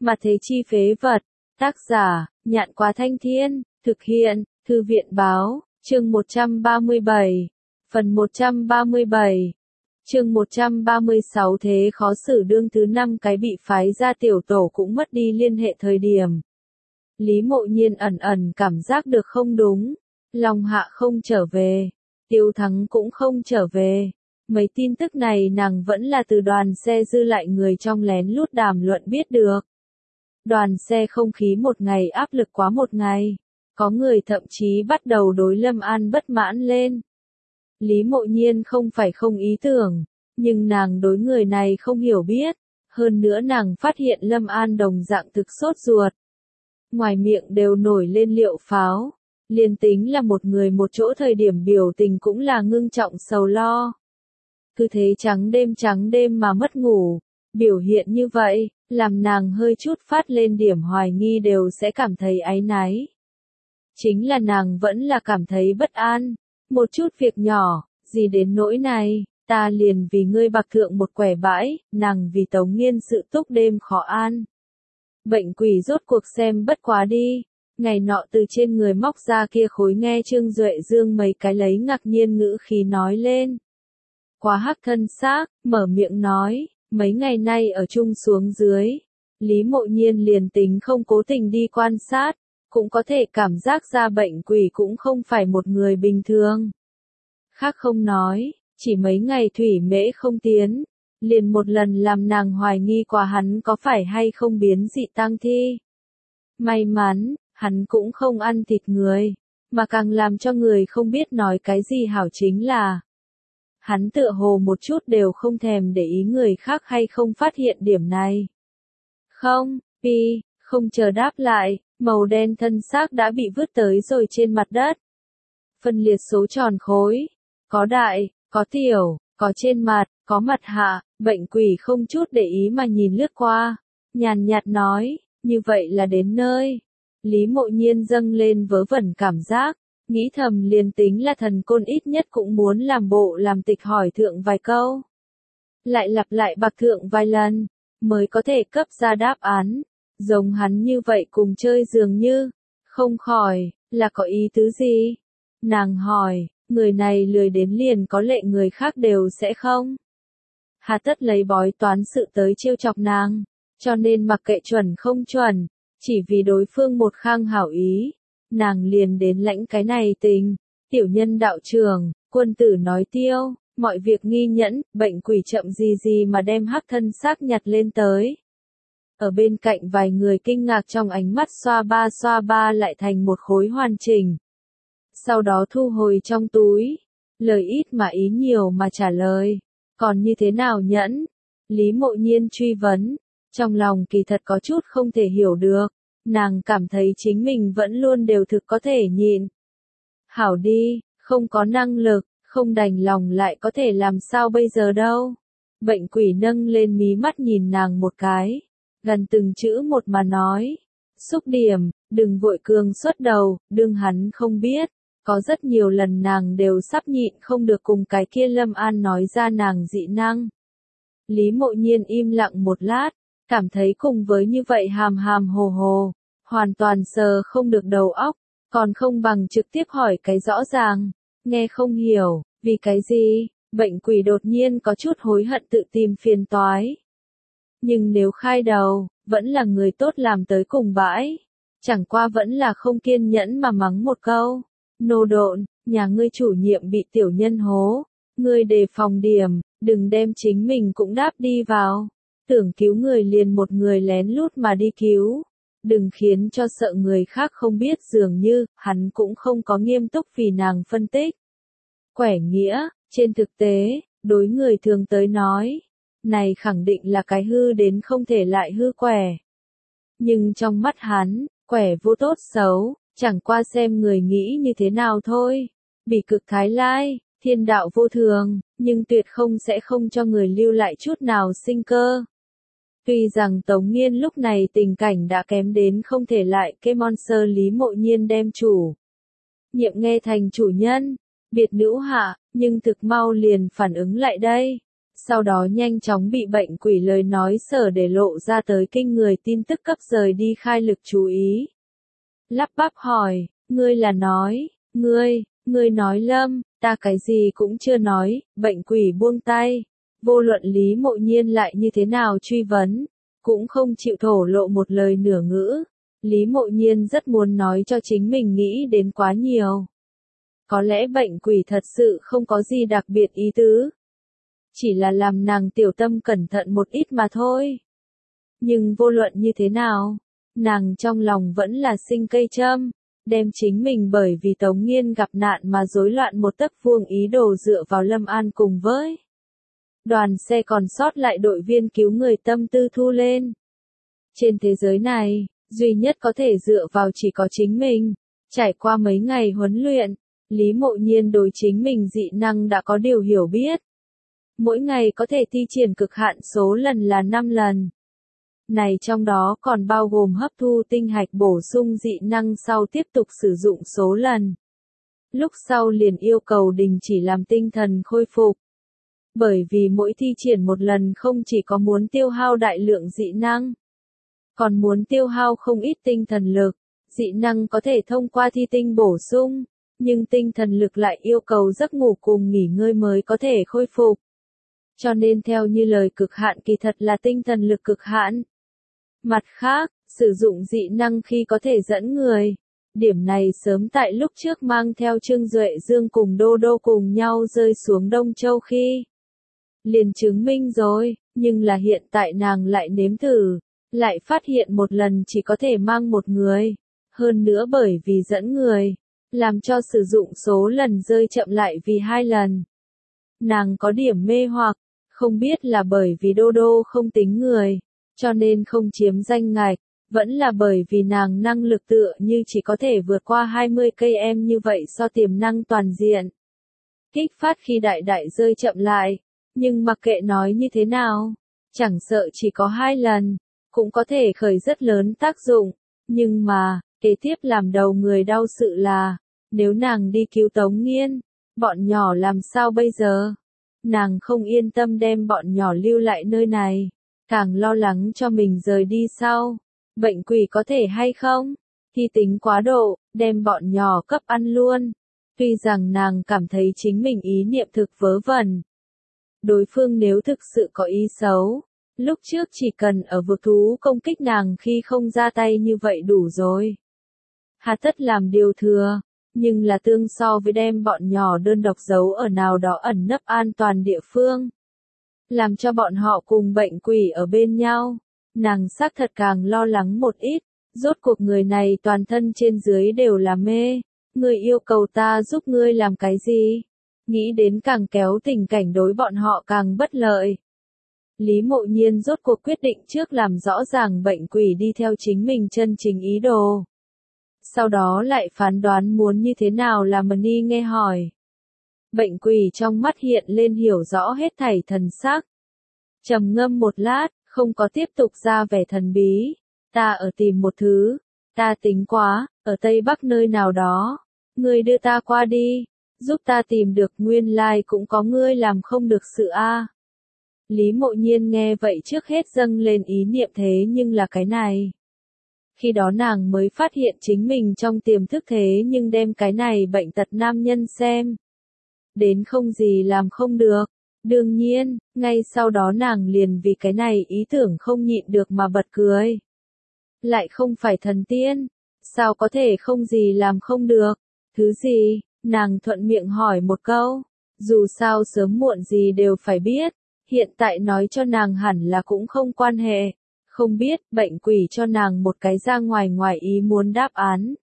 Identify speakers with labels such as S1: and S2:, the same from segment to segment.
S1: Mà thế chi phế vật. Tác giả, Nhạn Quá Thanh Thiên, thực hiện, Thư viện Báo, chương 137, phần 137, chương 136 thế khó xử đương thứ 5 cái bị phái ra tiểu tổ cũng mất đi liên hệ thời điểm. Lý Mộ Nhiên ẩn ẩn cảm giác được không đúng, Long Hạ không trở về, Tiêu Thắng cũng không trở về. Mấy tin tức này nàng vẫn là từ đoàn xe dư lại người trong lén lút đàm luận biết được. Đoàn xe không khí một ngày áp lực quá một ngày. Có người thậm chí bắt đầu đối Lâm An bất mãn lên. Lý Mộ Nhiên không phải không ý tưởng, nhưng nàng đối người này không hiểu biết. Hơn nữa nàng phát hiện Lâm An đồng dạng thực sốt ruột. Ngoài miệng đều nổi lên liệu pháo. Liên tính là một người một chỗ thời điểm biểu tình cũng là ngưng trọng sầu lo. Cứ thế trắng đêm mà mất ngủ. Biểu hiện như vậy, làm nàng hơi chút phát lên điểm hoài nghi đều sẽ cảm thấy áy náy. Chính là nàng vẫn là cảm thấy bất an. Một chút việc nhỏ, gì đến nỗi này, ta liền vì ngươi bạc thượng một quẻ bãi, nàng vì Tống Nghiên sự túc đêm khó an. Bệnh quỷ rốt cuộc xem bất quá đi. Ngày nọ từ trên người móc ra kia khối nghe Trương Duệ Dương mấy cái lấy ngạc nhiên ngữ khí nói lên. Quá hắc thân xác, mở miệng nói, mấy ngày nay ở chung xuống dưới. Lý Mộ Nhiên liền tính không cố tình đi quan sát, cũng có thể cảm giác ra bệnh quỷ cũng không phải một người bình thường. Khác không nói, chỉ mấy ngày thủy mễ không tiến, liền một lần làm nàng hoài nghi qua hắn có phải hay không biến dị tang thi. May mắn, hắn cũng không ăn thịt người, mà càng làm cho người không biết nói cái gì hảo chính là hắn tựa hồ một chút đều không thèm để ý người khác hay không phát hiện điểm này. Không, không chờ đáp lại, màu đen thân xác đã bị vứt tới rồi trên mặt đất. Phân liệt số tròn khối, có đại, có tiểu, có trên mặt, có mặt hạ, bệnh quỷ không chút để ý mà nhìn lướt qua, nhàn nhạt nói, như vậy là đến nơi. Lý Mộ Nhiên dâng lên vớ vẩn cảm giác, nghĩ thầm liền tính là thần côn ít nhất cũng muốn làm bộ làm tịch hỏi thượng vài câu. Lại lặp lại bạc thượng vài lần, mới có thể cấp ra đáp án. Giống hắn như vậy cùng chơi dường như, không khỏi, là có ý tứ gì? Nàng hỏi, người này lười đến liền có lệ người khác đều sẽ không? Hà tất lấy bói toán sự tới trêu chọc nàng, cho nên mặc kệ chuẩn không chuẩn, chỉ vì đối phương một khang hảo ý, nàng liền đến lãnh cái này tình. Tiểu nhân đạo trường, quân tử nói tiêu, mọi việc nghi nhẫn, bệnh quỷ chậm gì mà đem hắc thân xác nhặt lên tới. Ở bên cạnh vài người kinh ngạc trong ánh mắt xoa ba lại thành một khối hoàn chỉnh. Sau đó thu hồi trong túi, lời ít mà ý nhiều mà trả lời, còn như thế nào nhẫn? Lý Mộ Nhiên truy vấn, trong lòng kỳ thật có chút không thể hiểu được, nàng cảm thấy chính mình vẫn luôn đều thực có thể nhịn. Hảo đi, không có năng lực, không đành lòng lại có thể làm sao bây giờ đâu. Bệnh quỷ nâng lên mí mắt nhìn nàng một cái. Gần từng chữ một mà nói, xúc điểm, đừng vội cường xuất đầu, đương hắn không biết, có rất nhiều lần nàng đều sắp nhịn không được cùng cái kia Lâm An nói ra nàng dị năng. Lý Mộ Nhiên im lặng một lát, cảm thấy cùng với như vậy hàm hồ, hoàn toàn sờ không được đầu óc, còn không bằng trực tiếp hỏi cái rõ ràng, nghe không hiểu, vì cái gì, bệnh quỷ đột nhiên có chút hối hận tự tìm phiền toái. Nhưng nếu khai đầu, vẫn là người tốt làm tới cùng bãi. Chẳng qua vẫn là không kiên nhẫn mà mắng một câu. Nô độn, nhà ngươi chủ nhiệm bị tiểu nhân hố. Ngươi đề phòng điểm, đừng đem chính mình cũng đáp đi vào. Tưởng cứu người liền một người lén lút mà đi cứu. Đừng khiến cho sợ người khác không biết dường như, hắn cũng không có nghiêm túc vì nàng phân tích. Quẻ nghĩa, trên thực tế, đối người thường tới nói. Này khẳng định là cái hư đến không thể lại hư quẻ. Nhưng trong mắt hắn, quẻ vô tốt xấu, chẳng qua xem người nghĩ như thế nào thôi. Bỉ cực thái lai, thiên đạo vô thường, nhưng tuyệt không sẽ không cho người lưu lại chút nào sinh cơ. Tuy rằng Tống Nghiên lúc này tình cảnh đã kém đến không thể lại cái monster Lý Mộ Nhiên đem chủ nhiệm nghe thành chủ nhân, biệt nữ hạ, nhưng thực mau liền phản ứng lại đây. sau đó nhanh chóng bị bệnh quỷ lời nói sở để lộ ra tới kinh người tin tức cấp rời đi khai lực chú ý. Lắp bắp hỏi, ngươi là nói, ngươi nói Lâm, ta cái gì cũng chưa nói, bệnh quỷ buông tay. Vô luận Lý Mộ Nhiên lại như thế nào truy vấn, cũng không chịu thổ lộ một lời nửa ngữ. Lý Mộ Nhiên rất muốn nói cho chính mình nghĩ đến quá nhiều. Có lẽ bệnh quỷ thật sự không có gì đặc biệt ý tứ. Chỉ là làm nàng tiểu tâm cẩn thận một ít mà thôi. Nhưng vô luận như thế nào, nàng trong lòng vẫn là sinh cây châm, đem chính mình bởi vì Tống Nghiên gặp nạn mà rối loạn một tấc vuông ý đồ dựa vào Lâm An cùng với đoàn xe còn sót lại đội viên cứu người tâm tư thu lên. Trên thế giới này, duy nhất có thể dựa vào chỉ có chính mình. Trải qua mấy ngày huấn luyện, Lý Mộ Nhiên đối chính mình dị năng đã có điều hiểu biết. Mỗi ngày có thể thi triển cực hạn số lần là 5 lần. Này trong đó còn bao gồm hấp thu tinh hạch bổ sung dị năng sau tiếp tục sử dụng số lần. Lúc sau liền yêu cầu đình chỉ làm tinh thần khôi phục. Bởi vì mỗi thi triển một lần không chỉ có muốn tiêu hao đại lượng dị năng, còn muốn tiêu hao không ít tinh thần lực. Dị năng có thể thông qua thi tinh bổ sung, nhưng tinh thần lực lại yêu cầu giấc ngủ cùng nghỉ ngơi mới có thể khôi phục. Cho nên theo như lời cực hạn kỳ thật là tinh thần lực cực hạn. Mặt khác, sử dụng dị năng khi có thể dẫn người. Điểm này sớm tại lúc trước mang theo Trương Duệ Dương cùng Đô Đô cùng nhau rơi xuống Đông Châu khi liền chứng minh rồi, nhưng là hiện tại nàng lại nếm thử, lại phát hiện một lần chỉ có thể mang một người, hơn nữa bởi vì dẫn người, làm cho sử dụng số lần rơi chậm lại vì 2 lần. Nàng có điểm mê hoặc, không biết là bởi vì Đô Đô không tính người, cho nên không chiếm danh ngạch, vẫn là bởi vì nàng năng lực tựa như chỉ có thể vượt qua 20 cây em như vậy so tiềm năng toàn diện. Kích phát khi đại đại rơi chậm lại, nhưng mặc kệ nói như thế nào, chẳng sợ chỉ có 2 lần, cũng có thể khởi rất lớn tác dụng, nhưng mà, kế tiếp làm đầu người đau sự là, nếu nàng đi cứu Tống Nghiên, bọn nhỏ làm sao bây giờ? Nàng không yên tâm đem bọn nhỏ lưu lại nơi này, càng lo lắng cho mình rời đi sau. Bệnh quỷ có thể hay không? Thi tính quá độ, đem bọn nhỏ cấp ăn luôn. Tuy rằng nàng cảm thấy chính mình ý niệm thực vớ vẩn. Đối phương nếu thực sự có ý xấu, lúc trước chỉ cần ở vực thú công kích nàng khi không ra tay như vậy đủ rồi. Hà tất làm điều thừa, nhưng là tương so với đem bọn nhỏ đơn độc giấu ở nào đó ẩn nấp an toàn địa phương. Làm cho bọn họ cùng bệnh quỷ ở bên nhau, nàng xác thật càng lo lắng một ít, rốt cuộc người này toàn thân trên dưới đều là mê, người yêu cầu ta giúp ngươi làm cái gì? Nghĩ đến càng kéo tình cảnh đối bọn họ càng bất lợi. Lý Mộ Nhiên rốt cuộc quyết định trước làm rõ ràng bệnh quỷ đi theo chính mình chân chính ý đồ. Sau đó lại phán đoán muốn như thế nào là Mani nghe hỏi. Bệnh quỷ trong mắt hiện lên hiểu rõ hết thảy thần sắc. Trầm ngâm một lát, không có tiếp tục ra vẻ thần bí. Ta ở tìm một thứ. Ta tính quá, ở Tây Bắc nơi nào đó. Ngươi đưa ta qua đi. Giúp ta tìm được nguyên lai cũng có ngươi làm không được sự a. Lý Mộ Nhiên nghe vậy trước hết dâng lên ý niệm thế nhưng là cái này. Khi đó nàng mới phát hiện chính mình trong tiềm thức thế nhưng đem cái này bệnh tật nam nhân xem. Đến không gì làm không được. Đương nhiên, ngay sau đó nàng liền vì cái này ý tưởng không nhịn được mà bật cười. Lại không phải thần tiên, sao có thể không gì làm không được, thứ gì, nàng thuận miệng hỏi một câu, dù sao sớm muộn gì đều phải biết, hiện tại nói cho nàng hẳn là cũng không quan hệ, không biết, bệnh quỷ cho nàng một cái ra ngoài ý muốn đáp án.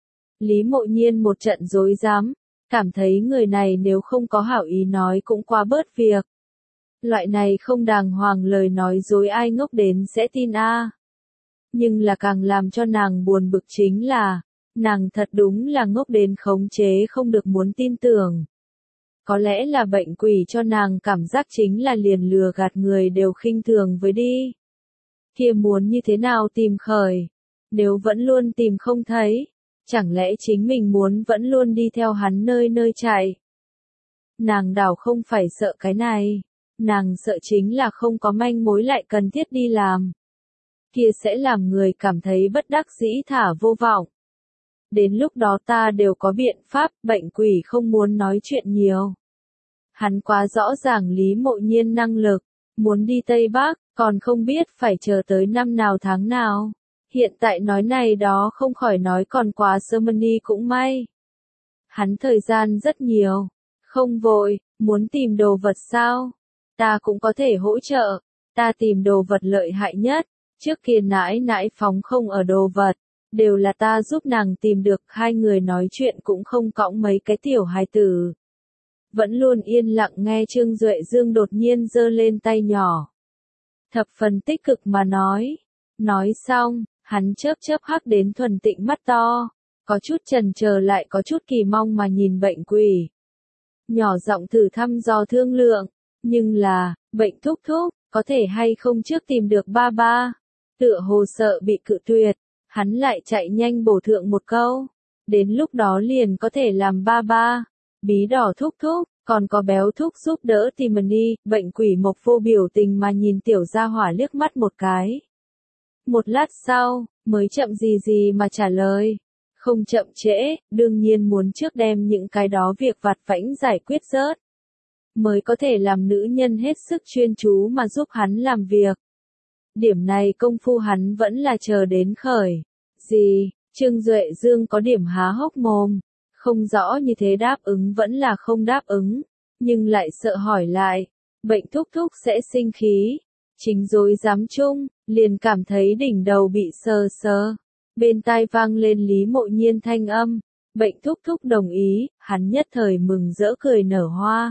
S1: Lý Mộ Nhiên một trận rối rắm, cảm thấy người này nếu không có hảo ý nói cũng quá bớt việc. Loại này không đàng hoàng lời nói dối ai ngốc đến sẽ tin a. Nhưng là càng làm cho nàng buồn bực chính là, nàng thật đúng là ngốc đến khống chế không được muốn tin tưởng. Có lẽ là bệnh quỷ cho nàng cảm giác chính là liền lừa gạt người đều khinh thường với đi. Kia muốn như thế nào tìm khởi? Nếu vẫn luôn tìm không thấy, chẳng lẽ chính mình muốn vẫn luôn đi theo hắn nơi nơi chạy? Nàng đảo không phải sợ cái này, Nàng sợ chính là không có manh mối lại cần thiết đi làm. Kia sẽ làm người cảm thấy bất đắc dĩ thả vô vọng. Đến lúc đó ta đều có biện pháp, Bệnh Quỷ không muốn nói chuyện nhiều. Hắn quá rõ ràng Lý Mộ Nhiên năng lực, muốn đi Tây Bắc, còn không biết phải chờ tới năm nào tháng nào. Hiện tại nói này đó không khỏi nói còn quá Germany cũng may. Hắn thời gian rất nhiều, không vội, muốn tìm đồ vật sao? Ta cũng có thể hỗ trợ, ta tìm đồ vật lợi hại nhất, trước kia nãi nãi phóng không ở đồ vật, đều là ta giúp nàng tìm được, hai người nói chuyện cũng không cõng mấy cái tiểu hài tử. Vẫn luôn yên lặng nghe Trương Duệ Dương đột nhiên giơ lên tay nhỏ. Thập phần tích cực mà nói xong, hắn chớp chớp hắc đến thuần tịnh mắt to, có chút chần chờ lại có chút kỳ mong mà nhìn Bệnh Quỷ. Nhỏ giọng thử thăm dò thương lượng, nhưng là, Bệnh thúc thúc, có thể hay không trước tìm được ba ba. Tựa hồ sợ bị cự tuyệt, hắn lại chạy nhanh bổ thượng một câu. Đến lúc đó liền có thể làm ba ba. Bí đỏ thúc thúc, còn có béo thúc giúp đỡ Timony. Bệnh Quỷ Mộc vô biểu tình mà nhìn tiểu gia hỏa liếc mắt một cái. Một lát sau, mới chậm gì mà trả lời. Không chậm trễ, đương nhiên muốn trước đem những cái đó việc vặt vãnh giải quyết rớt. Mới có thể làm nữ nhân hết sức chuyên chú mà giúp hắn làm việc. Điểm này công phu hắn vẫn là chờ đến khởi. Gì? Trương Duệ Dương có điểm há hốc mồm. Không rõ như thế đáp ứng vẫn là không đáp ứng. Nhưng lại sợ hỏi lại. Bệnh thúc thúc sẽ sinh khí. Chính dối dám chung, liền cảm thấy đỉnh đầu bị sờ sờ. Bên tai vang lên Lý Mộ Nhiên thanh âm. Bệnh thúc thúc đồng ý, hắn nhất thời mừng rỡ cười nở hoa.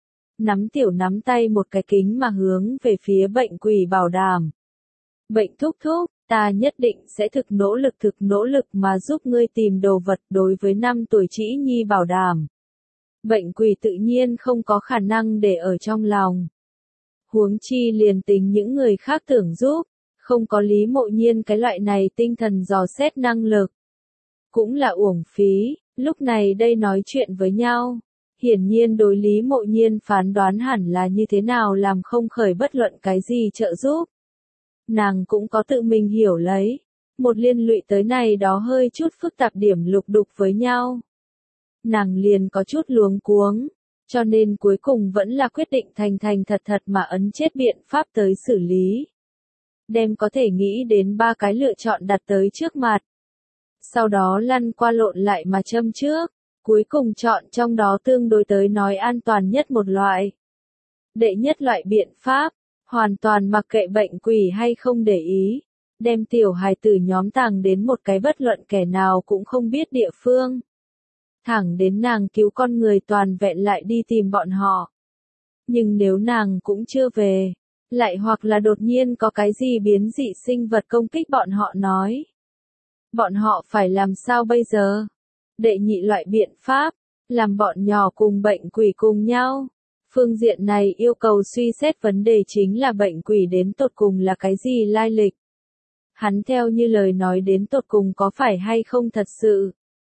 S1: Nắm tay một cái kính mà hướng về phía Bệnh Quỷ bảo đảm. Bệnh thúc thúc, ta nhất định sẽ thực nỗ lực mà giúp ngươi tìm đồ vật, đối với 5 tuổi Trĩ Nhi bảo đảm. Bệnh Quỷ tự nhiên không có khả năng để ở trong lòng. Huống chi liền tính những người khác tưởng giúp, không có Lý Mộ Nhiên cái loại này tinh thần dò xét năng lực. Cũng là uổng phí, lúc này đây nói chuyện với nhau. Hiển nhiên đối Lý Mộ Nhiên phán đoán hẳn là như thế nào làm không khởi bất luận cái gì trợ giúp. Nàng cũng có tự mình hiểu lấy. Một liên lụy tới này đó hơi chút phức tạp điểm lục đục với nhau. Nàng liền có chút luống cuống. Cho nên cuối cùng vẫn là quyết định thành thật mà ấn chết biện pháp tới xử lý. Đem có thể nghĩ đến 3 cái lựa chọn đặt tới trước mặt. Sau đó lăn qua lộn lại mà châm trước. Cuối cùng chọn trong đó tương đối tới nói an toàn nhất một loại. Đệ nhất loại biện pháp, hoàn toàn mặc kệ Bệnh Quỷ hay không để ý. Đem tiểu hài tử nhóm tàng đến một cái bất luận kẻ nào cũng không biết địa phương. Thẳng đến nàng cứu con người toàn vẹn lại đi tìm bọn họ. Nhưng nếu nàng cũng chưa về, lại hoặc là đột nhiên có cái gì biến dị sinh vật công kích bọn họ nói. Bọn họ phải làm sao bây giờ? Đệ nhị loại biện pháp, làm bọn nhỏ cùng Bệnh Quỷ cùng nhau. Phương diện này yêu cầu suy xét vấn đề chính là Bệnh Quỷ đến tột cùng là cái gì lai lịch. Hắn theo như lời nói đến tột cùng có phải hay không thật sự.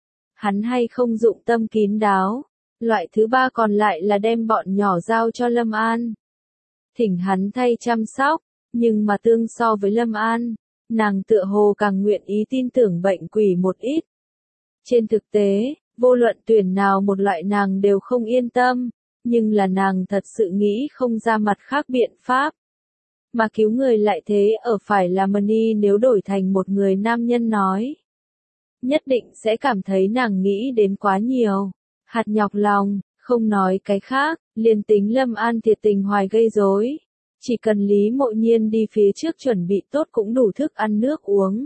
S1: Hắn hay không dụng tâm kín đáo. Loại thứ 3 còn lại là đem bọn nhỏ giao cho Lâm An. Thỉnh hắn thay chăm sóc, nhưng mà tương so với Lâm An, nàng tựa hồ càng nguyện ý tin tưởng Bệnh Quỷ một ít. Trên thực tế, vô luận tuyển nào một loại nàng đều không yên tâm, nhưng là nàng thật sự nghĩ không ra mặt khác biện pháp. Mà cứu người lại thế ở phải là Money nếu đổi thành một người nam nhân nói. Nhất định sẽ cảm thấy nàng nghĩ đến quá nhiều. Hạt nhọc lòng, không nói cái khác, liền tính Lâm An thiệt tình hoài gây rối. Chỉ cần Lý Mộ Nhiên đi phía trước chuẩn bị tốt cũng đủ thức ăn nước uống.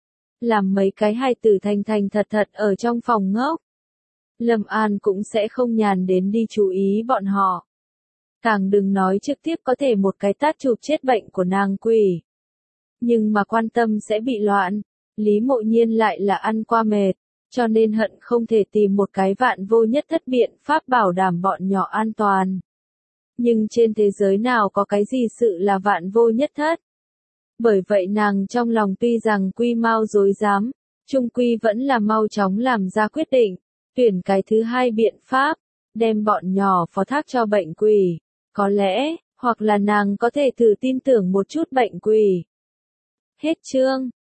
S1: Làm mấy cái hài tử thành thật ở trong phòng ngốc. Lâm An cũng sẽ không nhàn đến đi chú ý bọn họ. Càng đừng nói trực tiếp có thể một cái tát chụp chết bệnh của nàng Quỷ. Nhưng mà quan tâm sẽ bị loạn. Lý Mộ Nhiên lại là ăn qua mệt, cho nên hận không thể tìm một cái vạn vô nhất thất biện pháp bảo đảm bọn nhỏ an toàn. Nhưng trên thế giới nào có cái gì sự là vạn vô nhất thất. Bởi vậy nàng trong lòng tuy rằng quy mau dối dám, chung quy vẫn là mau chóng làm ra quyết định, tuyển cái thứ 2 biện pháp, đem bọn nhỏ phó thác cho Bệnh Quỷ. Có lẽ, Hoặc là nàng có thể thử tin tưởng một chút bệnh quỷ. Hết chương.